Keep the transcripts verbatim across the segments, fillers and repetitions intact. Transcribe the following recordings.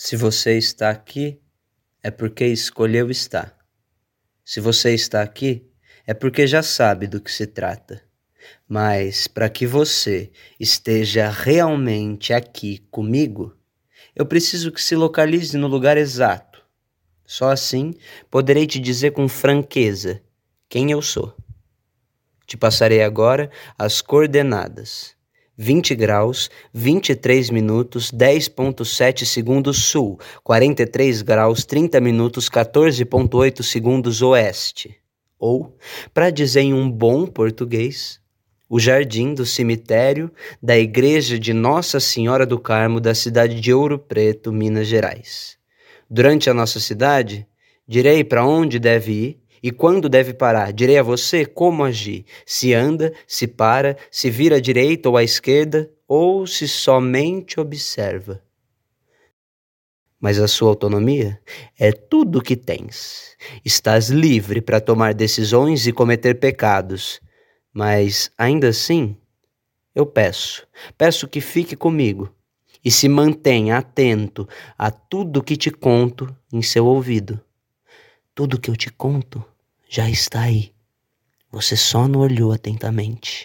Se você está aqui, é porque escolheu estar. Se você está aqui, é porque já sabe do que se trata. Mas para que você esteja realmente aqui comigo, eu preciso que se localize no lugar exato. Só assim poderei te dizer com franqueza quem eu sou. Te passarei agora as coordenadas. vinte graus, vinte e três minutos, dez ponto sete segundos sul, quarenta e três graus, trinta minutos, quatorze ponto oito segundos oeste. Ou, para dizer em um bom português, o jardim do cemitério da igreja de Nossa Senhora do Carmo da cidade de Ouro Preto, Minas Gerais. Durante a nossa cidade, direi para onde deve ir e quando deve parar. Direi a você como agir, se anda, se para, se vira à direita ou à esquerda, ou se somente observa. Mas a sua autonomia é tudo o que tens. Estás livre para tomar decisões e cometer pecados, mas ainda assim, eu peço, peço que fique comigo e se mantenha atento a tudo que te conto em seu ouvido. Tudo que eu te conto já está aí. Você só não olhou atentamente.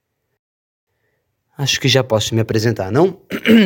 Acho que já posso me apresentar, não?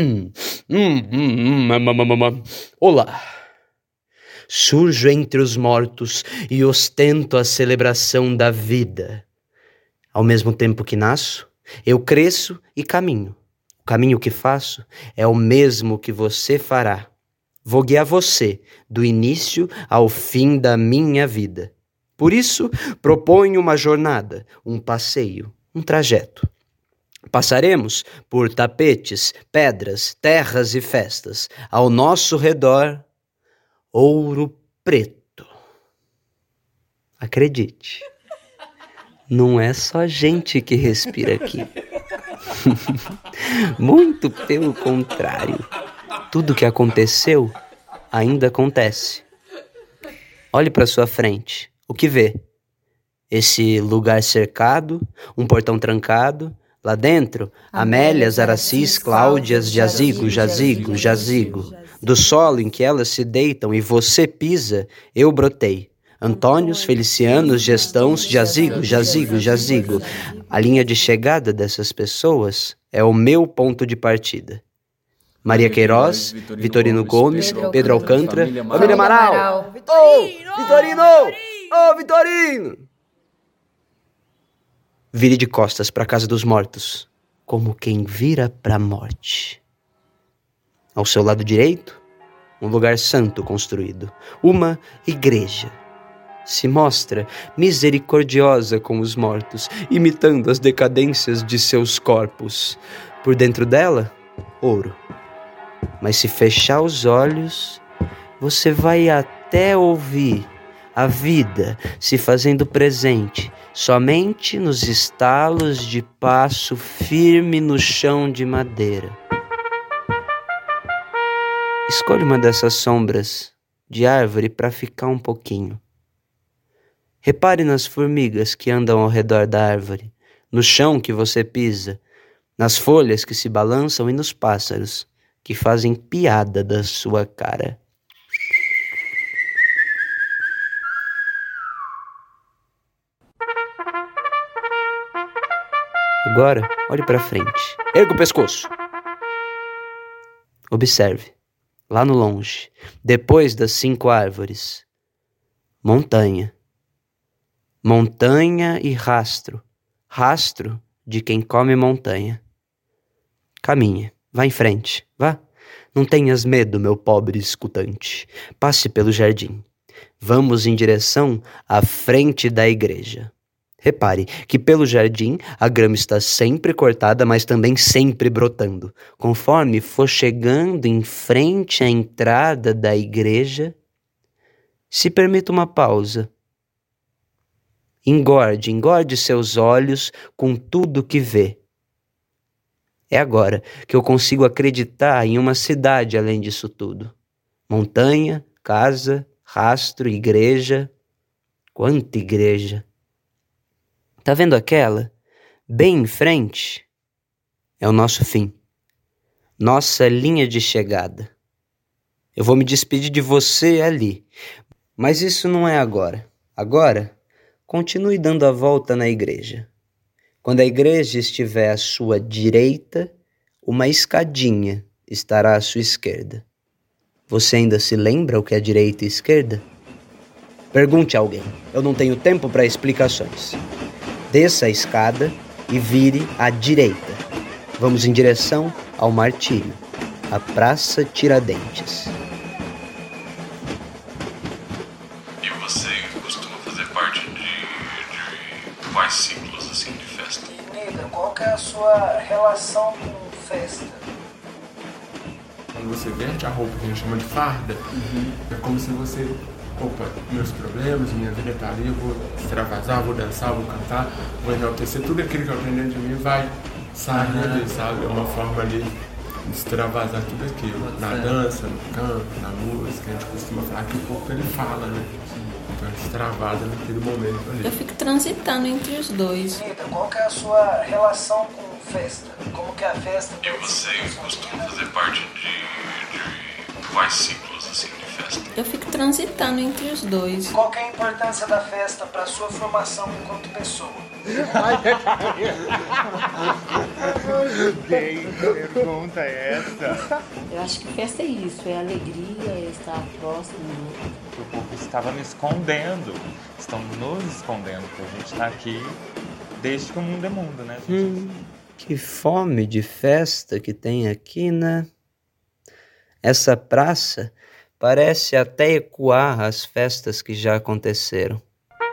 Olá. Surjo entre os mortos e ostento a celebração da vida. Ao mesmo tempo que nasço, eu cresço e caminho. O caminho que faço é o mesmo que você fará. Vou guiar você do início ao fim da minha vida. Por isso, proponho uma jornada, um passeio, um trajeto. Passaremos por tapetes, pedras, terras e festas. Ao nosso redor, Ouro Preto. Acredite, não é só gente que respira aqui. Muito pelo contrário. Tudo que aconteceu ainda acontece. Olhe para sua frente. O que vê? Esse lugar cercado, um portão trancado. Lá dentro, Amélias, Aracis, Cláudias, Jazigo, Jazigo, Jazigo. Do solo em que elas se deitam e você pisa, eu brotei. Antônios, Felicianos, Gestãos, Jazigo, Jazigo, Jazigo. A linha de chegada dessas pessoas é o meu ponto de partida. Maria Queiroz, Vitorino, Vitorino Gomes, Pedro, Pedro Alcântara, Família Amaral. Família Amaral. Ô, Vitorino! Ô, Vitorino! Vire de costas para a casa dos mortos, como quem vira para a morte. Ao seu lado direito, um lugar santo construído, uma igreja. Se mostra misericordiosa com os mortos, imitando as decadências de seus corpos. Por dentro dela, ouro. Mas se fechar os olhos, você vai até ouvir a vida se fazendo presente, somente nos estalos de passo firme no chão de madeira. Escolhe uma dessas sombras de árvore para ficar um pouquinho. Repare nas formigas que andam ao redor da árvore, no chão que você pisa, nas folhas que se balançam e nos pássaros que fazem piada da sua cara. Agora, olhe para frente. Erga o pescoço. Observe, lá no longe, depois das cinco árvores, montanha. Montanha e rastro. Rastro de quem come montanha. Caminha, vá em frente, vá. Não tenhas medo, meu pobre escutante. Passe pelo jardim. Vamos em direção à frente da igreja. Repare que pelo jardim a grama está sempre cortada, mas também sempre brotando. Conforme for chegando em frente à entrada da igreja, se permita uma pausa. Engorde, engorde seus olhos com tudo que vê. É agora que eu consigo acreditar em uma cidade além disso tudo. Montanha, casa, rastro, igreja. Quanta igreja! Tá vendo aquela? Bem em frente? É o nosso fim. Nossa linha de chegada. Eu vou me despedir de você ali. Mas isso não é agora. Agora, continue dando a volta na igreja. Quando a igreja estiver à sua direita, uma escadinha estará à sua esquerda. Você ainda se lembra o que é direita e esquerda? Pergunte a alguém. Eu não tenho tempo para explicações. Desça a escada e vire à direita. Vamos em direção ao martírio, a Praça Tiradentes. E você costuma fazer parte de, de quais ciclos assim de festa? Nida, qual que é a sua relação com festa? Quando você veste a roupa que a gente chama de farda, uhum. é como se você, opa, meus problemas, minha vida tá ali, eu vou extravasar, vou dançar, vou cantar, vou enaltecer, tudo aquilo que eu aprendo de mim vai sair uhum. ali, sabe? É uma forma ali de extravasar tudo aquilo. Na dança, no canto, na música, a gente costuma falar que o corpo ele fala, né? Então a gente extravasa naquele momento ali. Eu fico transitando entre os dois. Nida, qual que é a sua relação com festa? Como que é a festa? E você costuma fazer parte de, de quais ciclos assim de festa? Eu fico transitando entre os dois. Qual que é a importância da festa para a sua formação enquanto pessoa? Bem, que pergunta é essa? Eu acho que festa é isso, é alegria, é estar próximo do outro. O povo estava me escondendo, estão nos escondendo, porque a gente está aqui desde que o mundo é mundo, né, gente? Hum, que fome de festa que tem aqui, né? Essa praça parece até ecoar as festas que já aconteceram.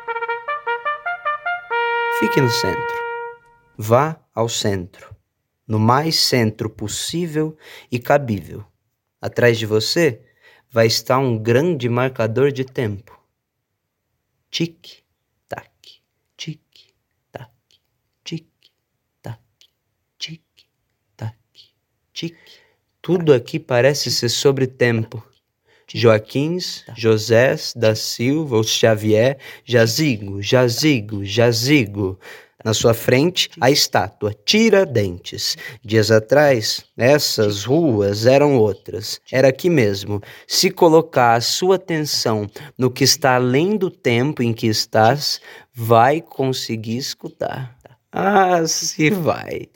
Fique no centro. Vá ao centro. No mais centro possível e cabível. Atrás de você vai estar um grande marcador de tempo. Tic, tac, tic, tac, tic, tac, tic, tac, tic. Tudo aqui parece ser sobre tempo. Joaquins, Josés, da Silva, ou Xavier, jazigo, jazigo, jazigo. Na sua frente, a estátua Tiradentes. Dias atrás, essas ruas eram outras. Era aqui mesmo. Se colocar a sua atenção no que está além do tempo em que estás, vai conseguir escutar. Ah, se vai.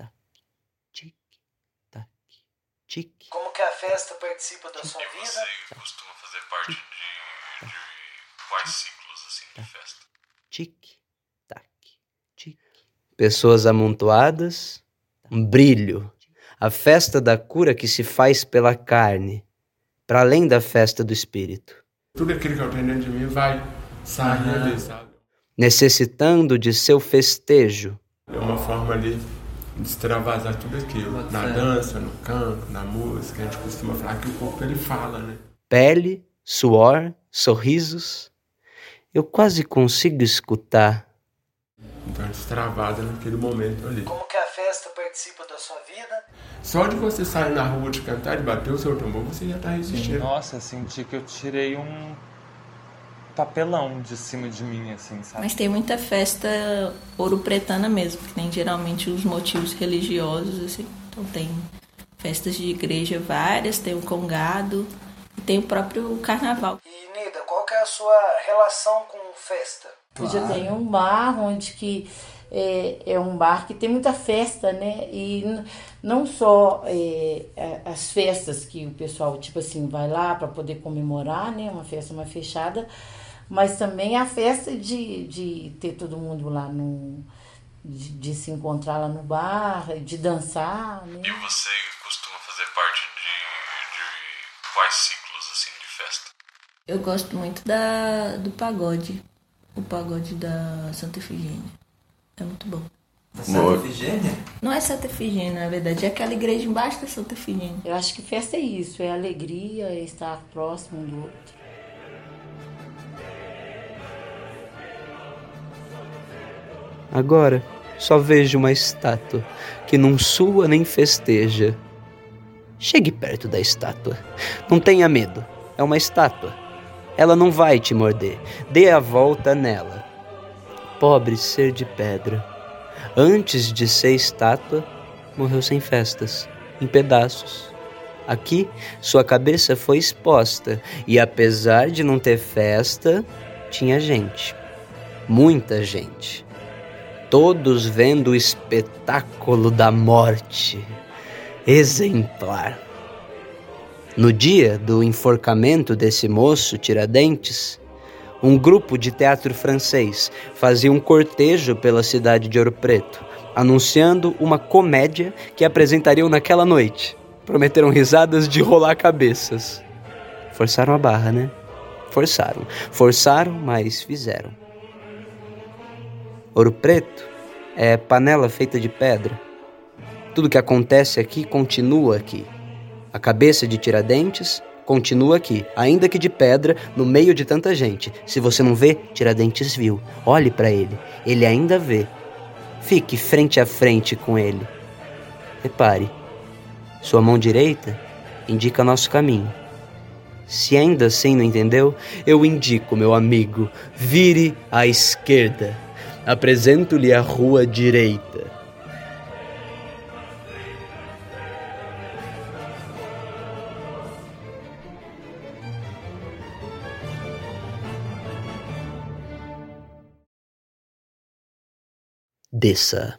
Como que a festa participa da sua vida? E você costuma fazer parte de, de quais ciclos assim de festa? Tic, tac, tic. Pessoas amontoadas, um brilho. A festa da cura que se faz pela carne, para além da festa do espírito. Tudo aquilo que eu aprendo de mim vai sair uhum. ali, sabe? Necessitando de seu festejo. É uma forma ali de extravasar tudo aquilo. Na dança, no canto, na música, a gente costuma falar que o corpo ele fala, né? Pele, suor, sorrisos. Eu quase consigo escutar. Então a gente extravasa naquele momento ali. Como que a festa participa da sua vida? Só de você sair na rua de cantar e bater o seu tambor, você já tá resistindo. Nossa, senti que eu tirei um papelão de cima de mim, assim, sabe? Mas tem muita festa ouro-pretana mesmo, que tem geralmente os motivos religiosos, assim. Então tem festas de igreja várias, tem o congado e tem o próprio carnaval. E Nida, qual que é a sua relação com festa? Eu já tenho um bar onde que é, é um bar que tem muita festa, né? E não só é, as festas que o pessoal, tipo assim, vai lá para poder comemorar, né? Uma festa mais fechada, mas também a festa de, de ter todo mundo lá no... De, de se encontrar lá no bar, de dançar, né? E você costuma fazer parte de, de quais ciclos assim de festa? Eu gosto muito da, do pagode. O pagode da Santa Efigênia. É muito bom. Da Santa Efigênia? Não é Santa Efigênia, na verdade. É aquela igreja embaixo da Santa Efigênia. Eu acho que festa é isso. É alegria, é estar próximo do outro. Agora, só vejo uma estátua que não sua nem festeja. Chegue perto da estátua. Não tenha medo. É uma estátua. Ela não vai te morder. Dê a volta nela. Pobre ser de pedra. Antes de ser estátua, morreu sem festas, em pedaços. Aqui, sua cabeça foi exposta e, apesar de não ter festa, tinha gente. Muita gente. Todos vendo o espetáculo da morte. Exemplar. No dia do enforcamento desse moço Tiradentes, um grupo de teatro francês fazia um cortejo pela cidade de Ouro Preto, anunciando uma comédia que apresentariam naquela noite. Prometeram risadas de rolar cabeças. Forçaram a barra, né? Forçaram. Forçaram, mas fizeram. Ouro Preto é panela feita de pedra. Tudo que acontece aqui continua aqui. A cabeça de Tiradentes continua aqui, ainda que de pedra, no meio de tanta gente. Se você não vê, Tiradentes viu. Olhe para ele. Ele ainda vê. Fique frente a frente com ele. Repare. Sua mão direita indica nosso caminho. Se ainda assim não entendeu, eu indico, meu amigo. Vire à esquerda. Apresento-lhe a rua direita. Desça.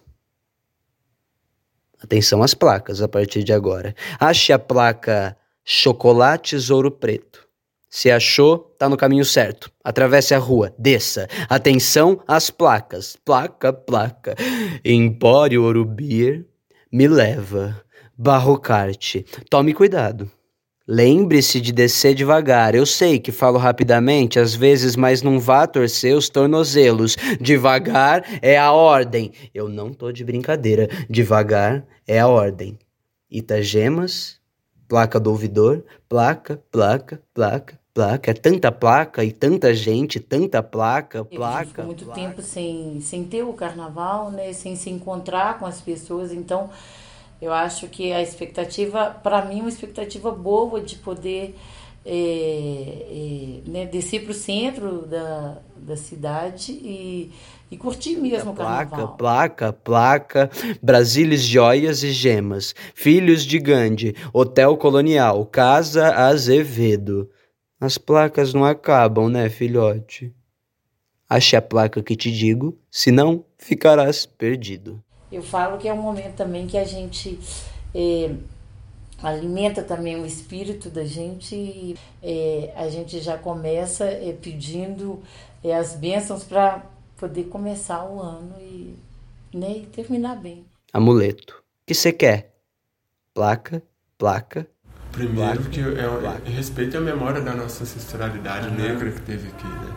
Atenção às placas a partir de agora. Ache a placa Chocolates Ouro Preto. Se achou, tá no caminho certo. Atravesse a rua, desça. Atenção às placas. Placa, placa. Empório Ouro Beer me leva. Barrocarte. Tome cuidado. Lembre-se de descer devagar. Eu sei que falo rapidamente, às vezes, mas não vá torcer os tornozelos. Devagar é a ordem. Eu não tô de brincadeira. Devagar é a ordem. Itagemas, placa do ouvidor, placa, placa, placa, placa. É tanta placa e tanta gente, tanta placa, placa. A gente ficou muito placa. tempo sem, sem ter o carnaval, né? Sem se encontrar com as pessoas, então eu acho que a expectativa, para mim, uma expectativa boa de poder é, é, né, descer para o centro da, da cidade e, e curtir mesmo o carnaval. Placa, placa, placa, Brasílias, joias e gemas, Filhos de Gandhi, Hotel Colonial, Casa Azevedo. As placas não acabam, né, filhote? Ache a placa que te digo, senão ficarás perdido. Eu falo que é um momento também que a gente é, alimenta também o espírito da gente e é, a gente já começa é, pedindo é, as bênçãos para poder começar o ano e, né, e terminar bem. Amuleto. O que você quer? Placa, placa. Primeiro Placa, que é, placa. é, respeito a memória da nossa ancestralidade uhum. negra que teve aqui, né?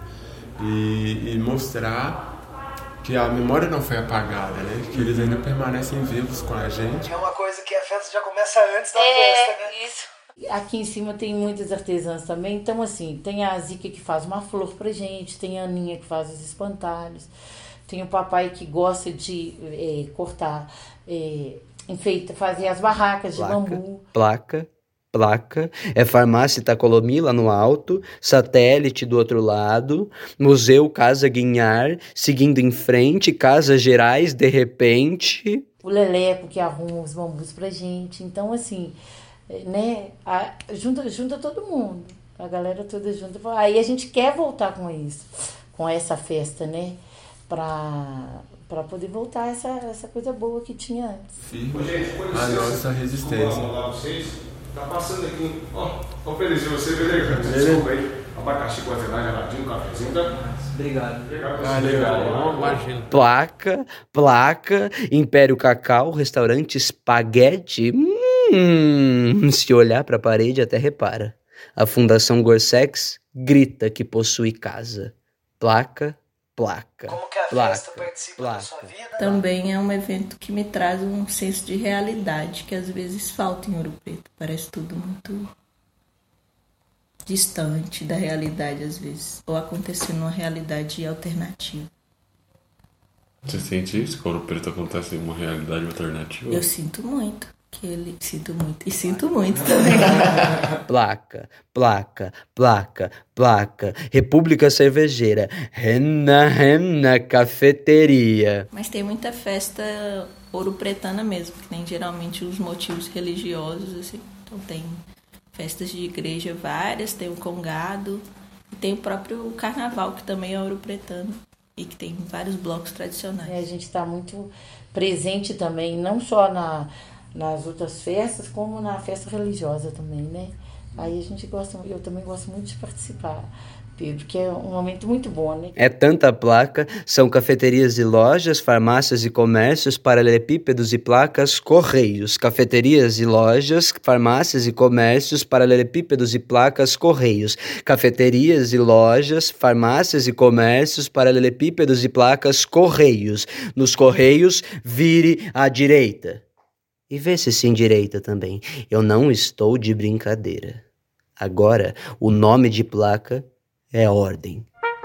E, e mostrar que a memória não foi apagada, né? Que eles ainda permanecem vivos com a gente. É uma coisa que a festa já começa antes da é, festa, né? Isso. Aqui em cima tem muitas artesãs também, então assim, tem a Zica que faz uma flor pra gente, tem a Aninha que faz os espantalhos, tem o papai que gosta de é, cortar, é, enfeita, fazer as barracas de placa, bambu. Placa, placa, é Farmácia Itacolomi lá no alto, Satélite do outro lado, Museu Casa Guinhar, seguindo em frente, Casa Gerais, de repente... O Leleco que arruma os bambus pra gente, então assim, né, a, junta, junta todo mundo, a galera toda junta, aí a gente quer voltar com isso, com essa festa, né, pra... para poder voltar essa, essa coisa boa que tinha antes. Firme a nossa resistência. Tá passando aqui, ó, oferecer você, beleza? Desculpa aí, abacaxi com azeite geladinho, um cafezinho, tá? Obrigado. Obrigado. Ah, legal, imagina. Placa, placa, Império Cacau, restaurante espaguete. Hum, se olhar para a parede até repara. A Fundação Gorsex grita que possui casa. Placa, placa. Como que a placa, festa participa placa. da sua vida? Também é um evento que me traz um senso de realidade que às vezes falta em Ouro Preto. Parece tudo muito distante da realidade às vezes, ou acontecendo numa realidade alternativa. Você sente isso? Que Ouro Preto acontece em uma realidade alternativa? Eu sinto muito. Que ele sinto muito. E sinto muito também. Placa, placa, placa, placa. República Cervejeira. Rena, rena, cafeteria. Mas tem muita festa ouropretana mesmo, que nem geralmente os motivos religiosos, assim. Então tem festas de igreja várias, tem o congado e tem o próprio carnaval, que também é ouropretano e que tem vários blocos tradicionais. É, a gente está muito presente também, não só na, nas outras festas, como na festa religiosa também, né? Aí a gente gosta, eu também gosto muito de participar, Pedro, que é um momento muito bom, né? É tanta placa, são cafeterias e lojas, farmácias e comércios, paralelepípedos e placas, correios. Cafeterias e lojas, farmácias e comércios, paralelepípedos e placas, correios. Cafeterias e lojas, farmácias e comércios, paralelepípedos e placas, correios. Nos correios, vire à direita. E vê se se endireita também. Eu não estou de brincadeira. Agora, o nome de placa é ordem.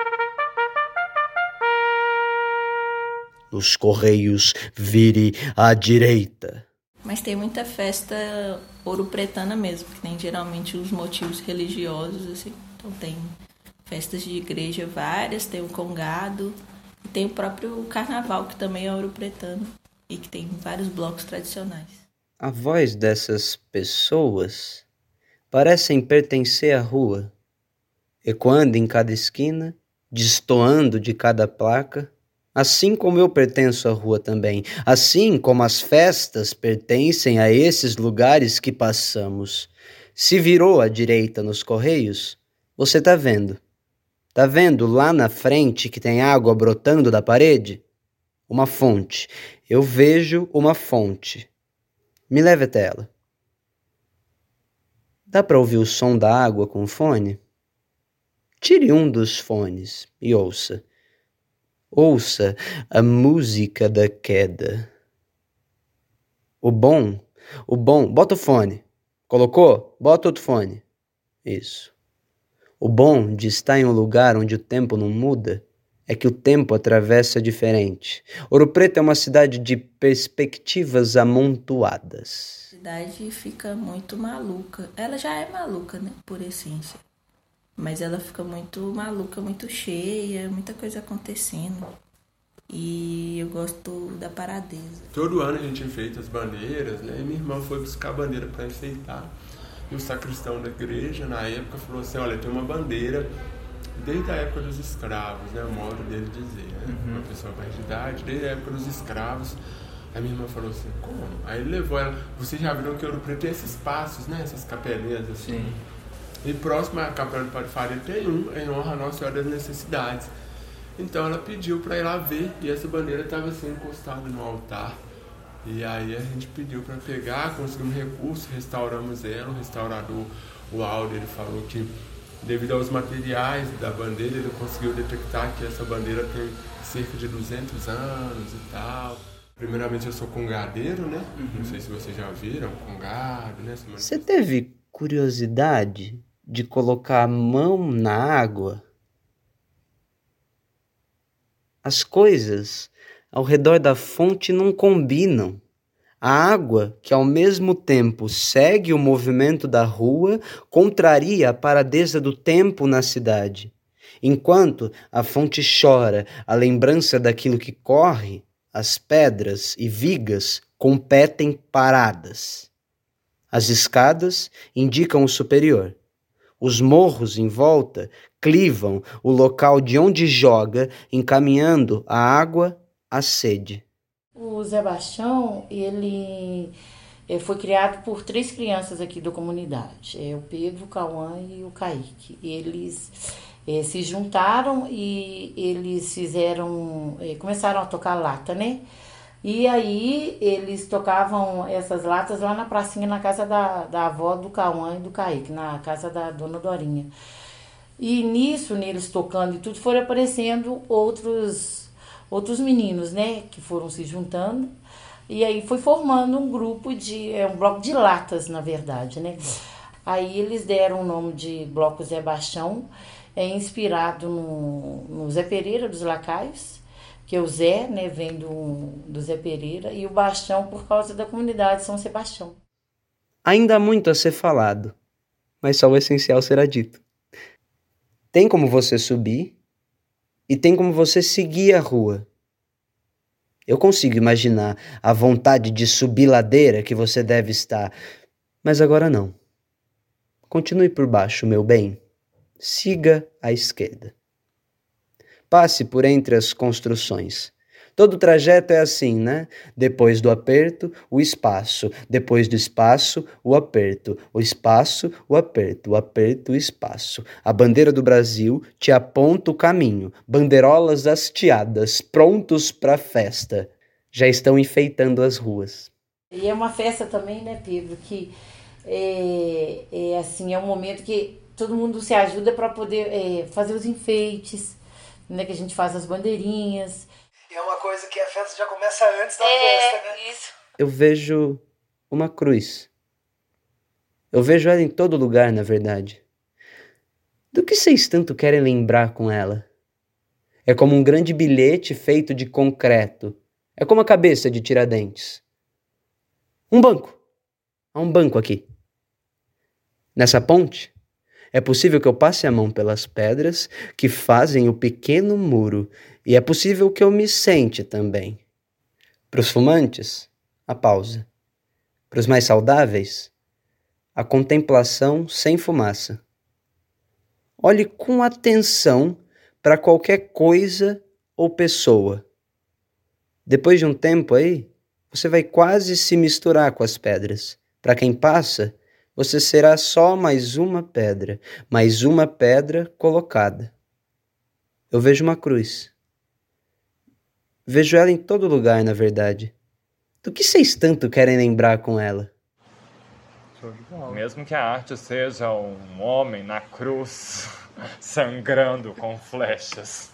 Nos correios, vire à direita. Mas tem muita festa ouropretana mesmo, que tem geralmente os motivos religiosos, assim. Então tem festas de igreja várias, tem o congado e tem o próprio carnaval, que também é ouropretano e que tem vários blocos tradicionais. A voz dessas pessoas parecem pertencer à rua, ecoando em cada esquina, destoando de cada placa, assim como eu pertenço à rua também, assim como as festas pertencem a esses lugares que passamos. Se virou à direita nos correios, você tá vendo. Tá vendo lá na frente que tem água brotando da parede? Uma fonte. Eu vejo uma fonte. Me leve até ela. Dá para ouvir o som da água com o fone? Tire um dos fones e ouça. Ouça a música da queda. O bom, o bom... Bota o fone. Colocou? Bota outro fone. Isso. O bom de estar em um lugar onde o tempo não muda é que o tempo atravessa diferente. Ouro Preto é uma cidade de perspectivas amontoadas. A cidade fica muito maluca. Ela já é maluca, né, por essência. Mas ela fica muito maluca, muito cheia, muita coisa acontecendo. E eu gosto da paradeza. Todo ano a gente enfeita as bandeiras, né? E minha irmã foi buscar a bandeira para enfeitar. E o sacristão da igreja, na época, falou assim, olha, tem uma bandeira desde a época dos escravos, né? O modo dele dizer, né? Uhum. Uma pessoa mais de idade, desde a época dos escravos. Aí minha irmã falou assim, como? Aí ele levou ela, vocês já viram que Ouro Preto tem esses passos, né? Essas capelinhas assim. Sim. E próximo à Capela do Padre Faria tem um em honra a Nossa Senhora das Necessidades. Então ela pediu para ir lá ver e essa bandeira estava assim encostada no altar. E aí a gente pediu para pegar, conseguimos recursos, restauramos ela. O restaurador, o Aldo, ele falou que devido aos materiais da bandeira, ele conseguiu detectar que essa bandeira tem cerca de duzentos anos e tal. Primeiramente eu sou congadeiro, né? Uhum. Não sei se vocês já viram, congado, né? Você teve curiosidade de colocar a mão na água? As coisas ao redor da fonte não combinam. A água, que ao mesmo tempo segue o movimento da rua, contraria a paradeza do tempo na cidade. Enquanto a fonte chora a lembrança daquilo que corre, as pedras e vigas competem paradas. As escadas indicam o superior. Os morros em volta clivam o local de onde joga, encaminhando a água à sede. O Zé Bastião, ele, ele foi criado por três crianças aqui da comunidade. É o Pedro, o Cauã e o Kaique. Eles é, se juntaram e eles fizeram, é, começaram a tocar lata, né? E aí eles tocavam essas latas lá na pracinha, na casa da, da avó do Cauã e do Kaique, na casa da dona Dorinha. E nisso, neles tocando e tudo, foram aparecendo outros, outros meninos, né, que foram se juntando. E aí foi formando um grupo de, é um bloco de latas, na verdade, né. Aí eles deram o nome de Bloco Zé Bastião, é inspirado no, no Zé Pereira dos Lacaios, que o Zé, né, vem do, do Zé Pereira, e o Bastião por causa da comunidade São Sebastião. Ainda há muito a ser falado, mas só o essencial será dito. Tem como você subir e tem como você seguir a rua. Eu consigo imaginar a vontade de subir ladeira que você deve estar, mas agora não. Continue por baixo, meu bem. Siga à esquerda. Passe por entre as construções. Todo o trajeto é assim, né? Depois do aperto, o espaço. Depois do espaço, o aperto. O espaço, o aperto. O aperto, o espaço. A bandeira do Brasil te aponta o caminho. Bandeirolas hasteadas, prontos para a festa. Já estão enfeitando as ruas. E é uma festa também, né, Pedro? Que é, é assim, é um momento que todo mundo se ajuda para poder é, fazer os enfeites, né? Que a gente faz as bandeirinhas. E é uma coisa que a festa já começa antes da é, festa, né? Isso. Eu vejo uma cruz. Eu vejo ela em todo lugar, na verdade. Do que vocês tanto querem lembrar com ela? É como um grande bilhete feito de concreto. É como a cabeça de Tiradentes. Um banco. Há um banco aqui. Nessa ponte, é possível que eu passe a mão pelas pedras que fazem o pequeno muro, e é possível que eu me sente também. Para os fumantes, a pausa. Para os mais saudáveis, a contemplação sem fumaça. Olhe com atenção para qualquer coisa ou pessoa. Depois de um tempo aí, você vai quase se misturar com as pedras. Para quem passa, você será só mais uma pedra, mais uma pedra colocada. Eu vejo uma cruz. Vejo ela em todo lugar, na verdade. Do que vocês tanto querem lembrar com ela? Mesmo que a arte seja um homem na cruz, sangrando com flechas.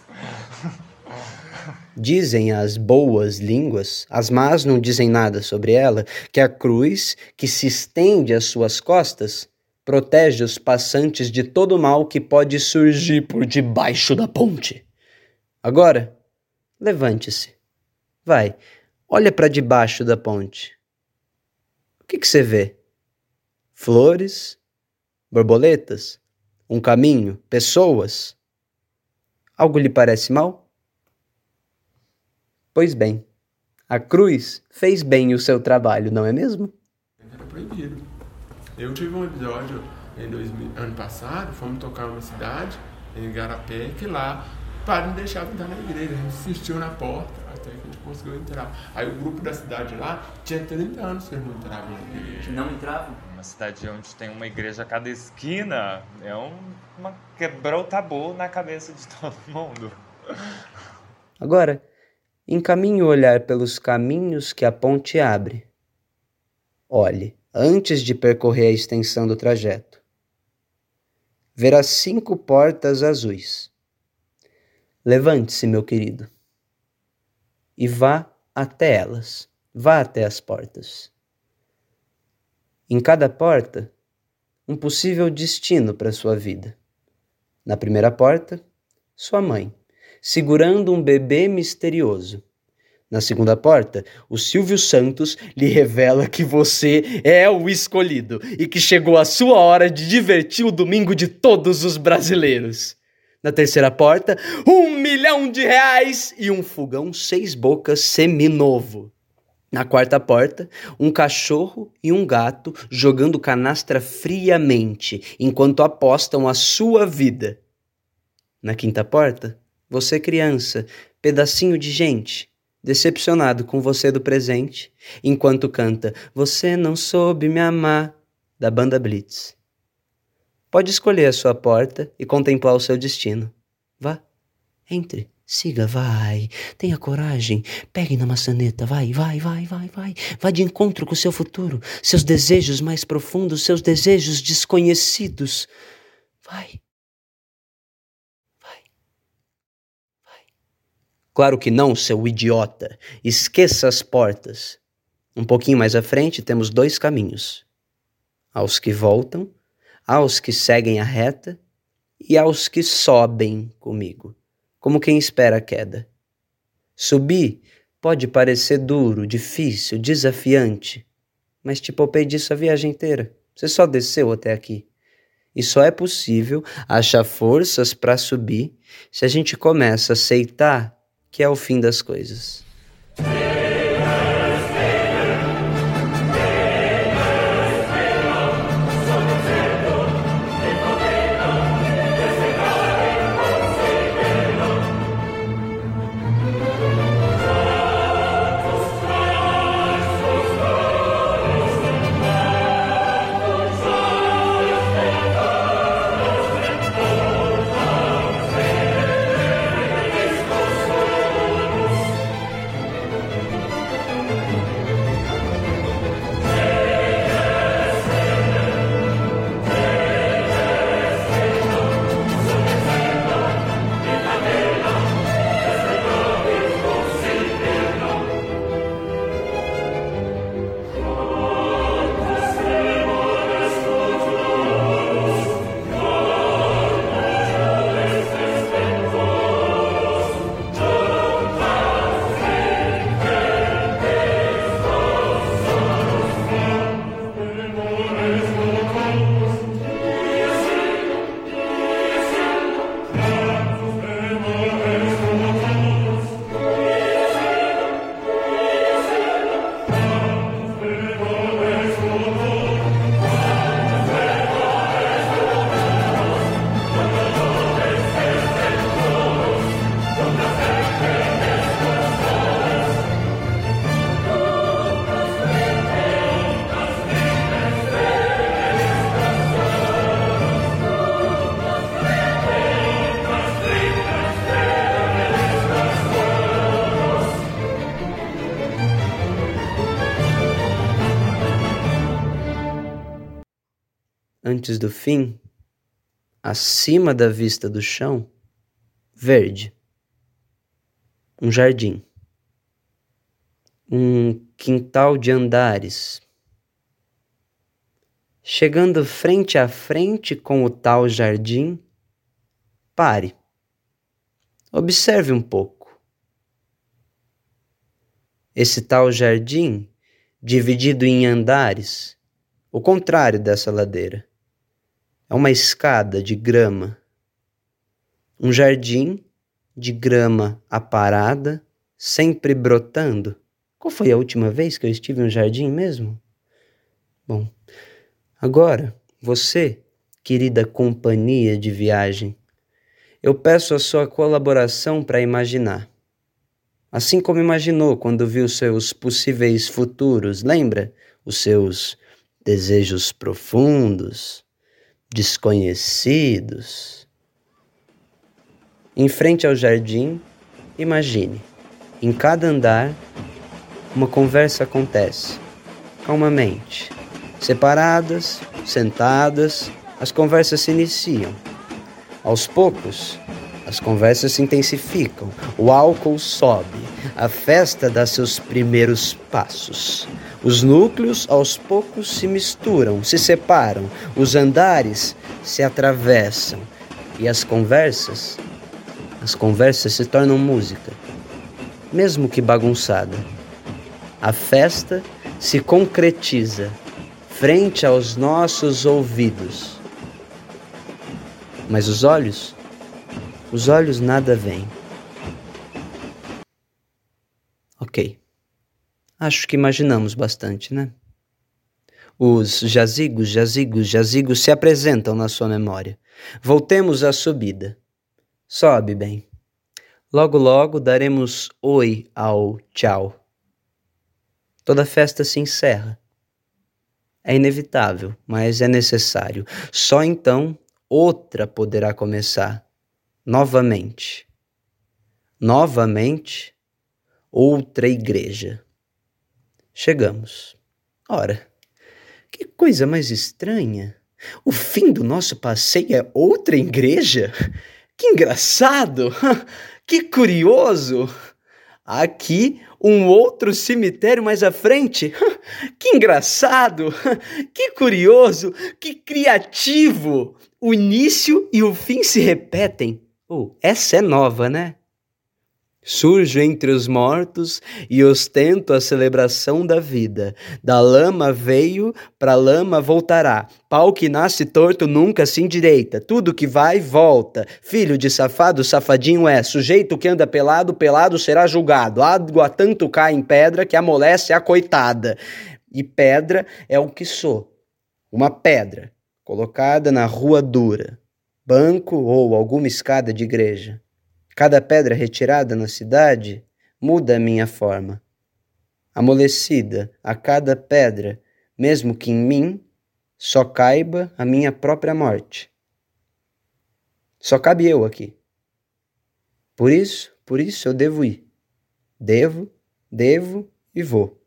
Dizem as boas línguas, as más não dizem nada sobre ela, que a cruz, que se estende às suas costas, protege os passantes de todo o mal que pode surgir por debaixo da ponte. Agora, levante-se. Vai, olha para debaixo da ponte. O que que você vê? Flores? Borboletas? Um caminho? Pessoas? Algo lhe parece mal? Pois bem, a cruz fez bem o seu trabalho, não é mesmo? Era proibido. Eu tive um episódio em dois mil, ano passado, fomos tocar numa cidade, em Igarapé, que lá o padre não deixava entrar na igreja, a gente insistiu na porta até que a gente conseguiu entrar. Aí o grupo da cidade lá tinha trinta anos que eles não entravam na igreja. Não entravam? Uma cidade onde tem uma igreja a cada esquina, é um, uma, quebrou o tabu na cabeça de todo mundo. Agora, encaminhe o olhar pelos caminhos que a ponte abre. Olhe, antes de percorrer a extensão do trajeto. Verá cinco portas azuis. Levante-se, meu querido, e vá até elas. Vá até as portas. Em cada porta, um possível destino para sua vida. Na primeira porta, sua mãe, segurando um bebê misterioso. Na segunda porta, o Silvio Santos lhe revela que você é o escolhido e que chegou a sua hora de divertir o domingo de todos os brasileiros. Na terceira porta, um milhão de reais e um fogão seis bocas seminovo. Na quarta porta, um cachorro e um gato jogando canastra friamente enquanto apostam a sua vida. Na quinta porta, você criança, pedacinho de gente, decepcionado com você do presente, enquanto canta Você Não Soube Me Amar, da banda Blitz. Pode escolher a sua porta e contemplar o seu destino. Vá, entre, siga, vai, tenha coragem, pegue na maçaneta, vai, vai, vai, vai, vai, vá de encontro com o seu futuro, seus desejos mais profundos, seus desejos desconhecidos. Vai. Claro que não, seu idiota. Esqueça as portas. Um pouquinho mais à frente temos dois caminhos. Aos que voltam, aos que seguem a reta e aos que sobem comigo, como quem espera a queda. Subir pode parecer duro, difícil, desafiante, mas te poupei disso a viagem inteira. Você só desceu até aqui. E só é possível achar forças para subir se a gente começa a aceitar que é o fim das coisas. antes do fim, acima da vista do chão, verde. Um jardim. Um quintal de andares. Chegando frente a frente com o tal jardim, pare. Observe um pouco. Esse tal jardim, dividido em andares, o contrário dessa ladeira, é uma escada de grama. Um jardim de grama aparada, sempre brotando. Qual foi a última vez que eu estive em um jardim mesmo? Bom, agora, você, querida companhia de viagem, eu peço a sua colaboração para imaginar. Assim como imaginou quando viu seus possíveis futuros, lembra? Os seus desejos profundos, desconhecidos. Em frente ao jardim, imagine, em cada andar, uma conversa acontece, calmamente. Separadas, sentadas, as conversas se iniciam. Aos poucos, as conversas se intensificam, o álcool sobe, a festa dá seus primeiros passos. Os núcleos, aos poucos, se misturam, se separam, os andares se atravessam e as conversas, as conversas se tornam música, mesmo que bagunçada. A festa se concretiza frente aos nossos ouvidos. Mas os olhos, os olhos nada veem. Ok. Acho que imaginamos bastante, né? Os jazigos, jazigos, jazigos se apresentam na sua memória. Voltemos à subida. Sobe bem. Logo, logo daremos oi ao tchau. Toda festa se encerra. É inevitável, mas é necessário. Só então outra poderá começar. Novamente. Novamente, outra igreja. Chegamos. Ora, que coisa mais estranha. O fim do nosso passeio é outra igreja? Que engraçado! Que curioso! Aqui, um outro cemitério mais à frente. Que engraçado! Que curioso! Que criativo! O início e o fim se repetem. Oh, essa é nova, né? Surjo entre os mortos e ostento a celebração da vida. Da lama veio, pra lama voltará. Pau que nasce torto nunca se endireita. Tudo que vai, volta. Filho de safado, safadinho é. Sujeito que anda pelado, pelado será julgado. Água tanto cai em pedra que amolece a coitada. E pedra é o que sou. Uma pedra, colocada na rua dura. Banco ou alguma escada de igreja. Cada pedra retirada na cidade muda a minha forma. Amolecida a cada pedra, mesmo que em mim só caiba a minha própria morte. Só cabe eu aqui. Por isso, por isso eu devo ir. Devo, devo e vou.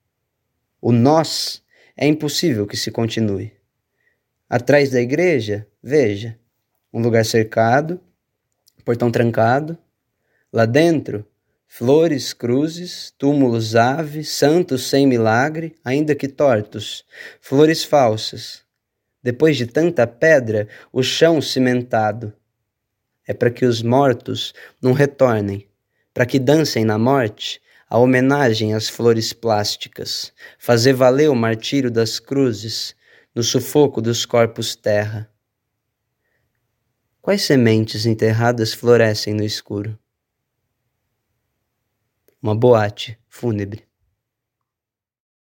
O nós é impossível que se continue. Atrás da igreja, veja, um lugar cercado, portão trancado, lá dentro, flores, cruzes, túmulos, aves, santos sem milagre, ainda que tortos, flores falsas. Depois de tanta pedra, o chão cimentado. É para que os mortos não retornem, para que dancem na morte a homenagem às flores plásticas, fazer valer o martírio das cruzes, no sufoco dos corpos terra. Quais sementes enterradas florescem no escuro? Uma boate fúnebre.